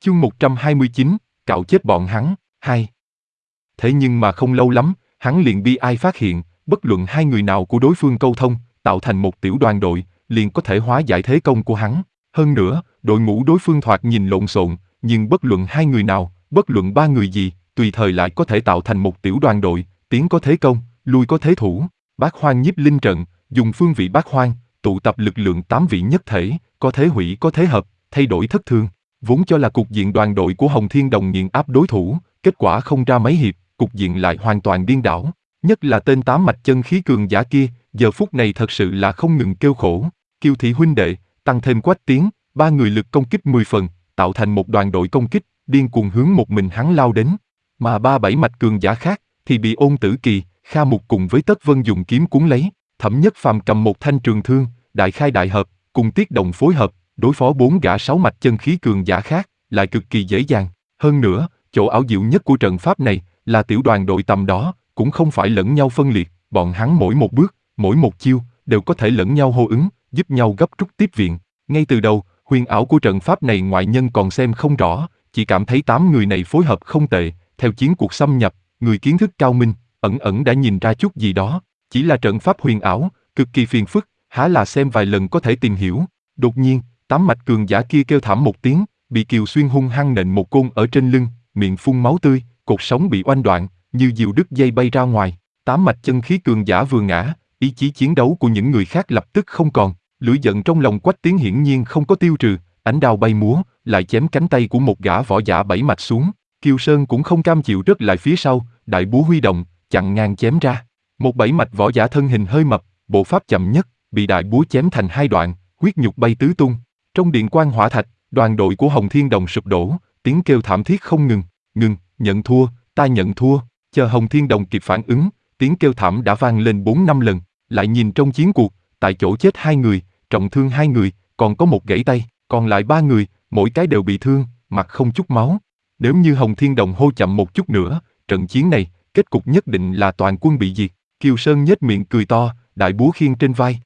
Chương 129, cạo chết bọn hắn, 2. Thế nhưng mà không lâu lắm, hắn liền bi ai phát hiện, bất luận hai người nào của đối phương câu thông, tạo thành một tiểu đoàn đội, liền có thể hóa giải thế công của hắn. Hơn nữa, đội ngũ đối phương thoạt nhìn lộn xộn, nhưng bất luận hai người nào, bất luận ba người gì, tùy thời lại có thể tạo thành một tiểu đoàn đội, tiến có thế công, lui có thế thủ. Bát hoang nhiếp linh trận, dùng phương vị bát hoang, tụ tập lực lượng 8 vị nhất thể, có thế hủy có thế hợp, thay đổi thất thường. Vốn cho là cục diện đoàn đội của Hồng Thiên Đồng nghiền áp đối thủ, kết quả không ra mấy hiệp, cục diện lại hoàn toàn điên đảo. Nhất là tên tám mạch chân khí cường giả kia, giờ phút này thật sự là không ngừng kêu khổ. Kiêu Thị huynh đệ, tăng thêm Quách Tiến, ba người lực công kích 10 phần, tạo thành một đoàn đội công kích, điên cuồng hướng một mình hắn lao đến. Mà ba bảy mạch cường giả khác, thì bị Ôn Tử Kỳ, Kha Mục cùng với Tất Vân dùng kiếm cuốn lấy. Thẩm Nhất Phàm cầm một thanh trường thương, đại khai đại hợp, cùng Tiết Đồng phối hợp, đối phó 4 gã 6 mạch chân khí cường giả khác, lại cực kỳ dễ dàng. Hơn nữa, chỗ ảo diệu nhất của trận pháp này, là tiểu đoàn đội tầm đó, cũng không phải lẫn nhau phân liệt, bọn hắn mỗi một bước, mỗi một chiêu, đều có thể lẫn nhau hô ứng, giúp nhau gấp rút tiếp viện. Ngay từ đầu, huyền ảo của trận pháp này ngoại nhân còn xem không rõ, chỉ cảm thấy 8 người này phối hợp không tệ, theo chiến cuộc xâm nhập, người kiến thức cao minh, ẩn ẩn đã nhìn ra chút gì đó. Chỉ là trận pháp huyền ảo, cực kỳ phiền phức, há là xem vài lần có thể tìm hiểu. Đột nhiên, 8 mạch cường giả kia kêu thảm một tiếng, bị Kiều Xuyên hung hăng nện một côn ở trên lưng, miệng phun máu tươi, cột sống bị oanh đoạn, như diều đứt dây bay ra ngoài. 8 mạch chân khí cường giả vừa ngã, ý chí chiến đấu của những người khác lập tức không còn. Lửa giận trong lòng Quách Tiến hiển nhiên không có tiêu trừ, ánh đao bay múa, lại chém cánh tay của một gã võ giả 7 mạch xuống. Kiều Sơn cũng không cam chịu rớt lại phía sau, đại búa huy động, chặn ngang chém ra. Một 7 mạch võ giả thân hình hơi mập, bộ pháp chậm nhất, bị đại búa chém thành 2 đoạn, huyết nhục bay tứ tung. Trong điện quang hỏa thạch, đoàn đội của Hồng Thiên Đồng sụp đổ, tiếng kêu thảm thiết không ngừng. Ngừng, nhận thua, ta nhận thua. Chờ Hồng Thiên Đồng kịp phản ứng, tiếng kêu thảm đã vang lên 4-5 lần. Lại nhìn trong chiến cuộc, tại chỗ chết 2 người, trọng thương 2 người, còn có một gãy tay, còn lại 3 người, mỗi cái đều bị thương, mặt không chút máu. Nếu như Hồng Thiên Đồng hô chậm một chút nữa, trận chiến này, kết cục nhất định là toàn quân bị diệt. Kiều Sơn nhếch miệng cười to, đại búa khiêng trên vai.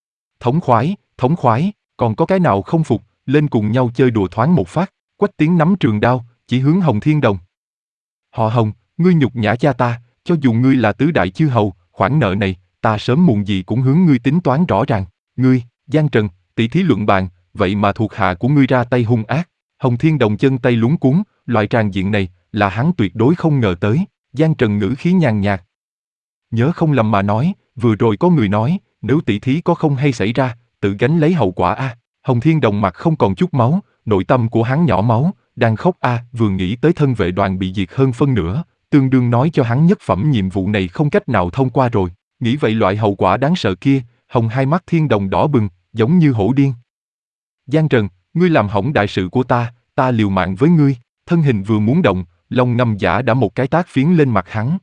Thống khoái, còn có cái nào không phục, lên cùng nhau chơi đùa thoáng một phát. Quách Tiến nắm trường đao, chỉ hướng Hồng Thiên Đồng. Họ Hồng, ngươi nhục nhã cha ta, cho dù ngươi là tứ đại chư hầu, khoản nợ này, ta sớm muộn gì cũng hướng ngươi tính toán rõ ràng. Ngươi, Giang Trần, tỷ thí luận bàn, vậy mà thuộc hạ của ngươi ra tay hung ác. Hồng Thiên Đồng chân tay luống cuống, loại tràng diện này, là hắn tuyệt đối không ngờ tới. Giang Trần ngữ khí nhàn nhạt. Nhớ không lầm mà nói, vừa rồi có người nói, nếu tỷ thí có không hay xảy ra, tự gánh lấy hậu quả a. Hồng Thiên Đồng mặt không còn chút máu, nội tâm của hắn nhỏ máu, đang khóc a. Vừa nghĩ tới thân vệ đoàn bị diệt hơn phân nửa, tương đương nói cho hắn nhất phẩm nhiệm vụ này không cách nào thông qua rồi. Nghĩ vậy loại hậu quả đáng sợ kia, Hồng hai mắt Thiên Đồng đỏ bừng, giống như hổ điên. Giang Trần, ngươi làm hỏng đại sự của ta liều mạng với ngươi. Thân hình vừa muốn động, Long Ngâm Giả đã một cái tát phiến lên mặt hắn.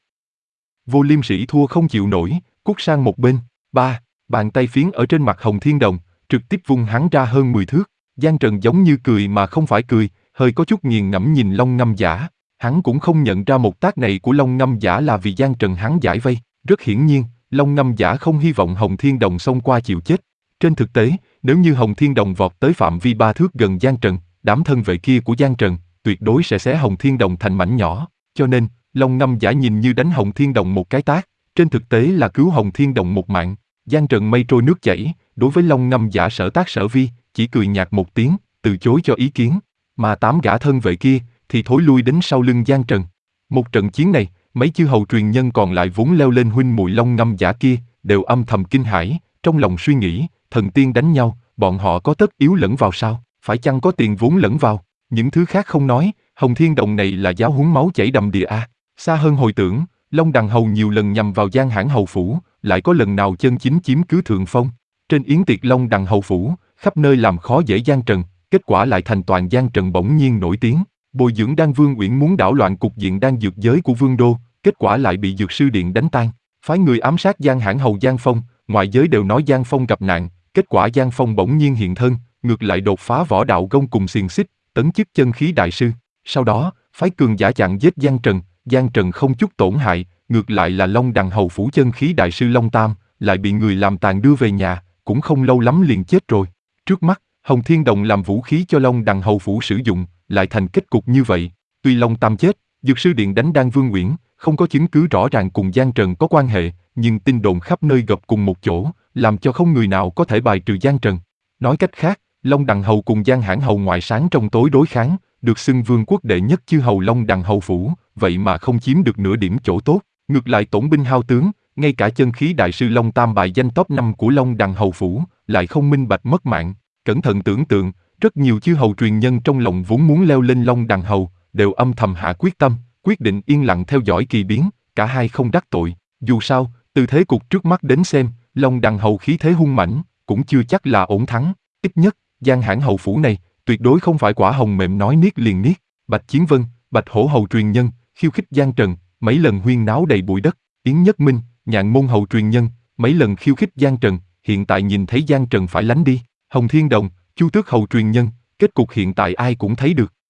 Vô Liêm Sĩ thua không chịu nổi, cút sang một bên. Bàn tay phiến ở trên mặt Hồng Thiên Đồng, trực tiếp vung hắn ra hơn 10 thước. Giang Trần giống như cười mà không phải cười, hơi có chút nghiền ngẫm nhìn Long Ngâm Giả. Hắn cũng không nhận ra một tác này của Long Ngâm Giả là vì Giang Trần hắn giải vây. Rất hiển nhiên, Long Ngâm Giả không hy vọng Hồng Thiên Đồng xông qua chịu chết. Trên thực tế, nếu như Hồng Thiên Đồng vọt tới phạm vi 3 thước gần Giang Trần, đám thân vệ kia của Giang Trần tuyệt đối sẽ xé Hồng Thiên Đồng thành mảnh nhỏ. Cho nên, Long Ngâm Giả nhìn như đánh Hồng Thiên Đồng một cái tát, trên thực tế là cứu Hồng Thiên Đồng một mạng. Giang Trần mây trôi nước chảy, đối với Long Ngâm Giả sở tác sở vi, chỉ cười nhạt một tiếng, từ chối cho ý kiến. Mà 8 gã thân vệ kia thì thối lui đến sau lưng Giang Trần. Một trận chiến này, mấy chư hầu truyền nhân còn lại vốn leo lên huynh muội Long Ngâm Giả kia, đều âm thầm kinh hãi, trong lòng suy nghĩ, thần tiên đánh nhau, bọn họ có tất yếu lẫn vào sao? Phải chăng có tiền vốn lẫn vào? Những thứ khác không nói, Hồng Thiên Đồng này là giáo huấn máu chảy đầm đìa a. Xa hơn hồi tưởng, Long Đằng Hầu nhiều lần nhằm vào Giang Hãn Hầu phủ, lại có lần nào chân chính chiếm cứ thượng phong. Trên yến tiệc Long Đằng Hầu phủ, khắp nơi làm khó dễ Giang Trần, kết quả lại thành toàn Giang Trần bỗng nhiên nổi tiếng. Bồi dưỡng Đan Vương Uyển muốn đảo loạn cục diện đan dược giới của Vương đô, kết quả lại bị Dược Sư Điện đánh tan. Phái người ám sát Giang Hãn Hầu Giang Phong, ngoại giới đều nói Giang Phong gặp nạn, kết quả Giang Phong bỗng nhiên hiện thân, ngược lại đột phá võ đạo gông cùng xiềng xích, tấn chức chân khí đại sư. Sau đó, phái cường giả chặn giết Giang Trần không chút tổn hại, ngược lại là Long Đằng Hầu phủ chân khí đại sư Long Tam, lại bị người làm tàn đưa về nhà, cũng không lâu lắm liền chết rồi. Trước mắt, Hồng Thiên Đồng làm vũ khí cho Long Đằng hầu phủ sử dụng, lại thành kết cục như vậy. Tuy Long Tam chết, Dược Sư Điện đánh Đan Vương Uyển, không có chứng cứ rõ ràng cùng Giang Trần có quan hệ, nhưng tin đồn khắp nơi gộp cùng một chỗ, làm cho không người nào có thể bài trừ Giang Trần. Nói cách khác, Long Đằng hầu cùng Giang Hãn hầu ngoại sáng trong tối đối kháng, được xưng vương quốc đệ nhất chư hầu Long Đằng hầu phủ, vậy mà không chiếm được nửa điểm chỗ tốt, ngược lại tổn binh hao tướng, ngay cả chân khí đại sư Long Tam bài danh top 5 của Long Đằng hầu phủ, lại không minh bạch mất mạng. Cẩn thận tưởng tượng, rất nhiều chư hầu truyền nhân trong lòng vốn muốn leo lên Long Đằng hầu, đều âm thầm hạ quyết tâm, quyết định yên lặng theo dõi kỳ biến, cả hai không đắc tội. Dù sao, từ thế cục trước mắt đến xem, Long Đằng hầu khí thế hung mãnh, cũng chưa chắc là ổn thắng. Ít nhất, Giang Hãn hầu phủ này, tuyệt đối không phải quả hồng mềm nói niết liền niết. Bạch Chiến Vân, Bạch Hổ hầu truyền nhân, khiêu khích Giang Trần, mấy lần huyên náo đầy bụi đất. Yến Nhất Minh, Nhạn môn hầu truyền nhân, mấy lần khiêu khích Giang Trần, hiện tại nhìn thấy Giang Trần phải lánh đi. Hồng Thiên Đồng, Chu Tước hầu truyền nhân, kết cục hiện tại ai cũng thấy được.